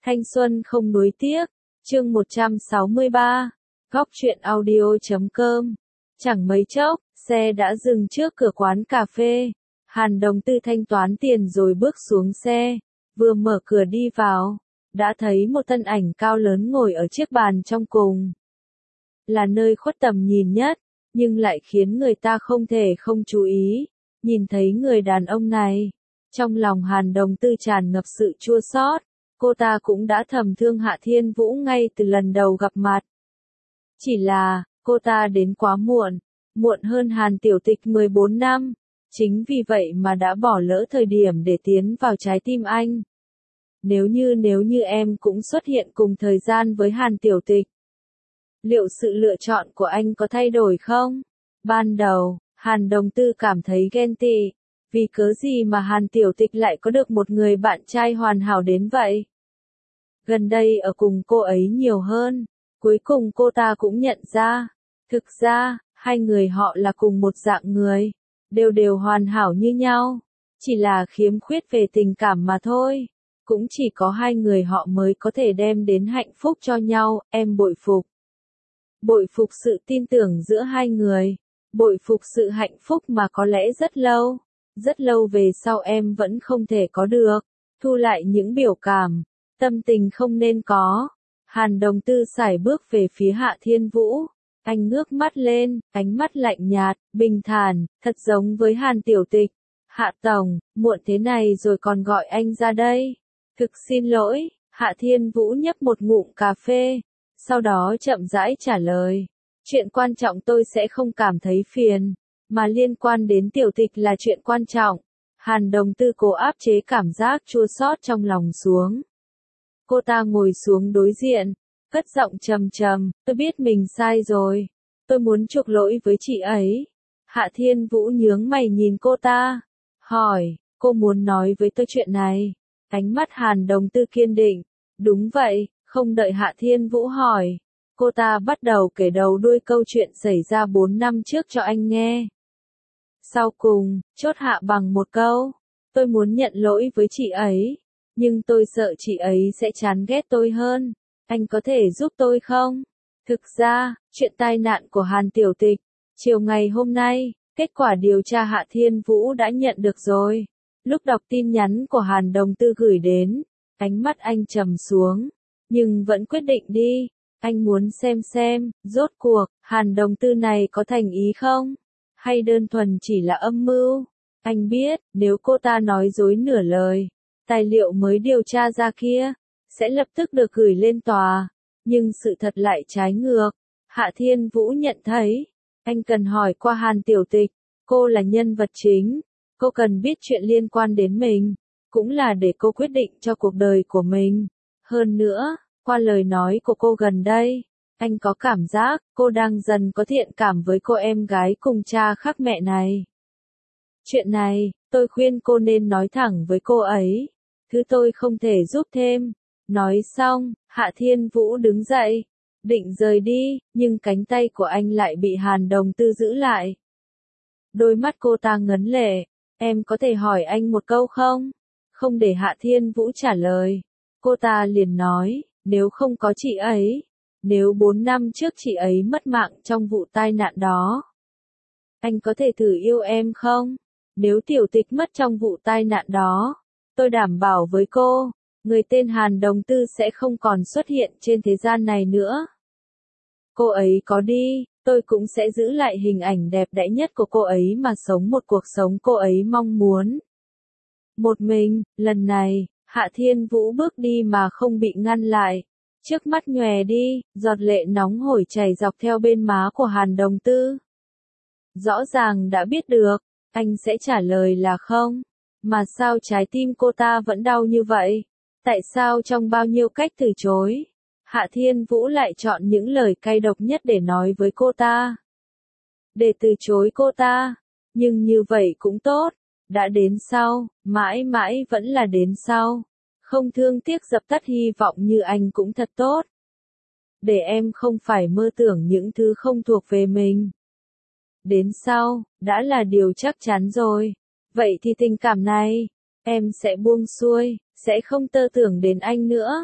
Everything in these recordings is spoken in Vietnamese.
Thanh xuân không nuối tiếc, chương 163, góc truyện audio.com. Chẳng mấy chốc, xe đã dừng trước cửa quán cà phê. Hàn Đồng Tư thanh toán tiền rồi bước xuống xe, vừa mở cửa đi vào, đã thấy một thân ảnh cao lớn ngồi ở chiếc bàn trong cùng. Là nơi khuất tầm nhìn nhất, nhưng lại khiến người ta không thể không chú ý. Nhìn thấy người đàn ông này, trong lòng Hàn Đồng Tư tràn ngập sự chua xót. Cô ta cũng đã thầm thương Hạ Thiên Vũ ngay từ lần đầu gặp mặt. Chỉ là, cô ta đến quá muộn, muộn hơn Hàn Tiểu Tịch 14 năm. Chính vì vậy mà đã bỏ lỡ thời điểm để tiến vào trái tim anh. Nếu như em cũng xuất hiện cùng thời gian với Hàn Tiểu Tịch, liệu sự lựa chọn của anh có thay đổi không? Ban đầu, Hàn Đồng Tư cảm thấy ghen tị. Vì cớ gì mà Hàn Tiểu Tịch lại có được một người bạn trai hoàn hảo đến vậy? Gần đây ở cùng cô ấy nhiều hơn. Cuối cùng cô ta cũng nhận ra. Thực ra, hai người họ là cùng một dạng người. Đều hoàn hảo như nhau. Chỉ là khiếm khuyết về tình cảm mà thôi. Cũng chỉ có hai người họ mới có thể đem đến hạnh phúc cho nhau. Em bội phục. Bội phục sự tin tưởng giữa hai người. Bội phục sự hạnh phúc mà có lẽ rất lâu về sau em vẫn không thể có được. Thu lại những biểu cảm, tâm tình không nên có. Hàn Đồng Tư sải bước về phía Hạ Thiên Vũ. Anh ngước mắt lên, ánh mắt lạnh nhạt, bình thản, thật giống với Hàn Tiểu Tịch. Hạ Tổng, muộn thế này rồi còn gọi anh ra đây. Thực xin lỗi, Hạ Thiên Vũ nhấp một ngụm cà phê. Sau đó chậm rãi trả lời. Chuyện quan trọng tôi sẽ không cảm thấy phiền. Mà liên quan đến Tiểu Tịch là chuyện quan trọng. Hàn Đồng Tư cố áp chế cảm giác chua xót trong lòng xuống. Cô ta ngồi xuống đối diện, cất giọng trầm trầm, tôi biết mình sai rồi. Tôi muốn chuộc lỗi với chị ấy. Hạ Thiên Vũ nhướng mày nhìn cô ta. Hỏi, cô muốn nói với tôi chuyện này. Ánh mắt Hàn Đồng Tư kiên định. Đúng vậy, không đợi Hạ Thiên Vũ hỏi. Cô ta bắt đầu kể đầu đuôi câu chuyện xảy ra 4 năm trước cho anh nghe. Sau cùng, chốt hạ bằng một câu. Tôi muốn nhận lỗi với chị ấy. Nhưng tôi sợ chị ấy sẽ chán ghét tôi hơn. Anh có thể giúp tôi không? Thực ra, chuyện tai nạn của Hàn Tiểu Tịch, chiều ngày hôm nay, kết quả điều tra Hạ Thiên Vũ đã nhận được rồi. Lúc đọc tin nhắn của Hàn Đồng Tư gửi đến, ánh mắt anh trầm xuống. Nhưng vẫn quyết định đi. Anh muốn xem, rốt cuộc, Hàn Đồng Tư này có thành ý không? Hay đơn thuần chỉ là âm mưu? Anh biết, nếu cô ta nói dối nửa lời, tài liệu mới điều tra ra kia, sẽ lập tức được gửi lên tòa. Nhưng sự thật lại trái ngược. Hạ Thiên Vũ nhận thấy, anh cần hỏi qua Hàn Tiểu Tịch. Cô là nhân vật chính. Cô cần biết chuyện liên quan đến mình. Cũng là để cô quyết định cho cuộc đời của mình. Hơn nữa, qua lời nói của cô gần đây, anh có cảm giác cô đang dần có thiện cảm với cô em gái cùng cha khác mẹ này. Chuyện này, tôi khuyên cô nên nói thẳng với cô ấy. Thứ tôi không thể giúp thêm. Nói xong, Hạ Thiên Vũ đứng dậy, định rời đi, nhưng cánh tay của anh lại bị Hàn Đồng Tư giữ lại. Đôi mắt cô ta ngấn lệ. Em có thể hỏi anh một câu không? Không để Hạ Thiên Vũ trả lời. Cô ta liền nói, nếu không có chị ấy, nếu 4 năm trước chị ấy mất mạng trong vụ tai nạn đó, anh có thể thử yêu em không? Nếu Tiểu Tịch mất trong vụ tai nạn đó, tôi đảm bảo với cô, người tên Hàn Đồng Tư sẽ không còn xuất hiện trên thế gian này nữa. Cô ấy có đi, tôi cũng sẽ giữ lại hình ảnh đẹp đẽ nhất của cô ấy mà sống một cuộc sống cô ấy mong muốn. Một mình, lần này, Hạ Thiên Vũ bước đi mà không bị ngăn lại. Trước mắt nhòe đi, giọt lệ nóng hổi chảy dọc theo bên má của Hàn Đồng Tư. Rõ ràng đã biết được, anh sẽ trả lời là không. Mà sao trái tim cô ta vẫn đau như vậy? Tại sao trong bao nhiêu cách từ chối, Hạ Thiên Vũ lại chọn những lời cay độc nhất để nói với cô ta? Để từ chối cô ta. Nhưng như vậy cũng tốt. Đã đến sau, mãi mãi vẫn là đến sau. Không thương tiếc dập tắt hy vọng như anh cũng thật tốt. Để em không phải mơ tưởng những thứ không thuộc về mình. Đến sau, đã là điều chắc chắn rồi. Vậy thì tình cảm này, em sẽ buông xuôi, sẽ không tơ tưởng đến anh nữa.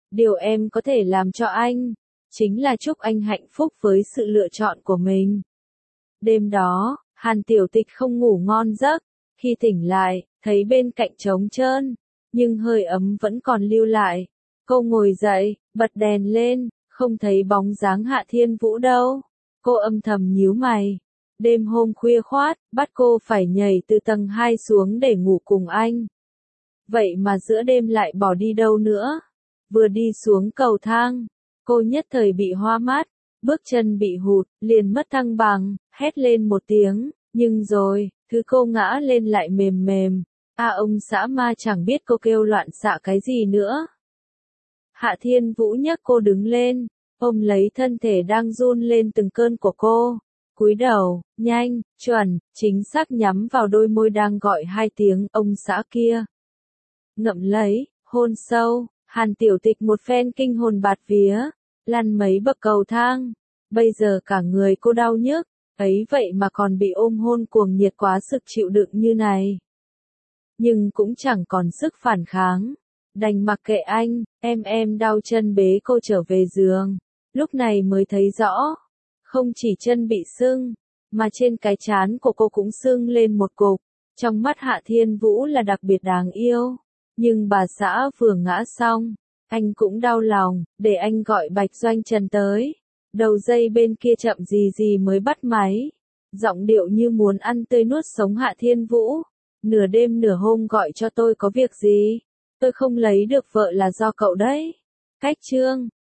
Điều em có thể làm cho anh, chính là chúc anh hạnh phúc với sự lựa chọn của mình. Đêm đó, Hàn Tiểu Tịch không ngủ ngon giấc, khi tỉnh lại, thấy bên cạnh trống trơn, nhưng hơi ấm vẫn còn lưu lại. Cô ngồi dậy, bật đèn lên, không thấy bóng dáng Hạ Thiên Vũ đâu. Cô âm thầm nhíu mày. Đêm hôm khuya khoát, bắt cô phải nhảy từ tầng 2 xuống để ngủ cùng anh. Vậy mà giữa đêm lại bỏ đi đâu nữa? Vừa đi xuống cầu thang, cô nhất thời bị hoa mắt, bước chân bị hụt, liền mất thăng bằng, hét lên một tiếng, nhưng rồi, thứ cô ngã lên lại mềm mềm. Ông xã ma chẳng biết cô kêu loạn xạ cái gì nữa. Hạ Thiên Vũ nhấc cô đứng lên, ôm lấy thân thể đang run lên từng cơn của cô. Cúi đầu, nhanh, chuẩn, chính xác nhắm vào đôi môi đang gọi 2 tiếng ông xã kia. Ngậm lấy, hôn sâu, Hàn Tiểu Tịch một phen kinh hồn bạt vía, lăn mấy bậc cầu thang. Bây giờ cả người cô đau nhức, ấy vậy mà còn bị ôm hôn cuồng nhiệt quá sức chịu đựng như này. Nhưng cũng chẳng còn sức phản kháng. Đành mặc kệ anh, em đau chân bế cô trở về giường. Lúc này mới thấy rõ. Không chỉ chân bị sưng, mà trên cái trán của cô cũng sưng lên một cục. Trong mắt Hạ Thiên Vũ là đặc biệt đáng yêu. Nhưng bà xã vừa ngã xong, anh cũng đau lòng, để anh gọi Bạch Doanh Trần tới. Đầu dây bên kia chậm gì gì mới bắt máy. Giọng điệu như muốn ăn tươi nuốt sống Hạ Thiên Vũ. Nửa đêm nửa hôm gọi cho tôi có việc gì? Tôi không lấy được vợ là do cậu đấy. Cách chương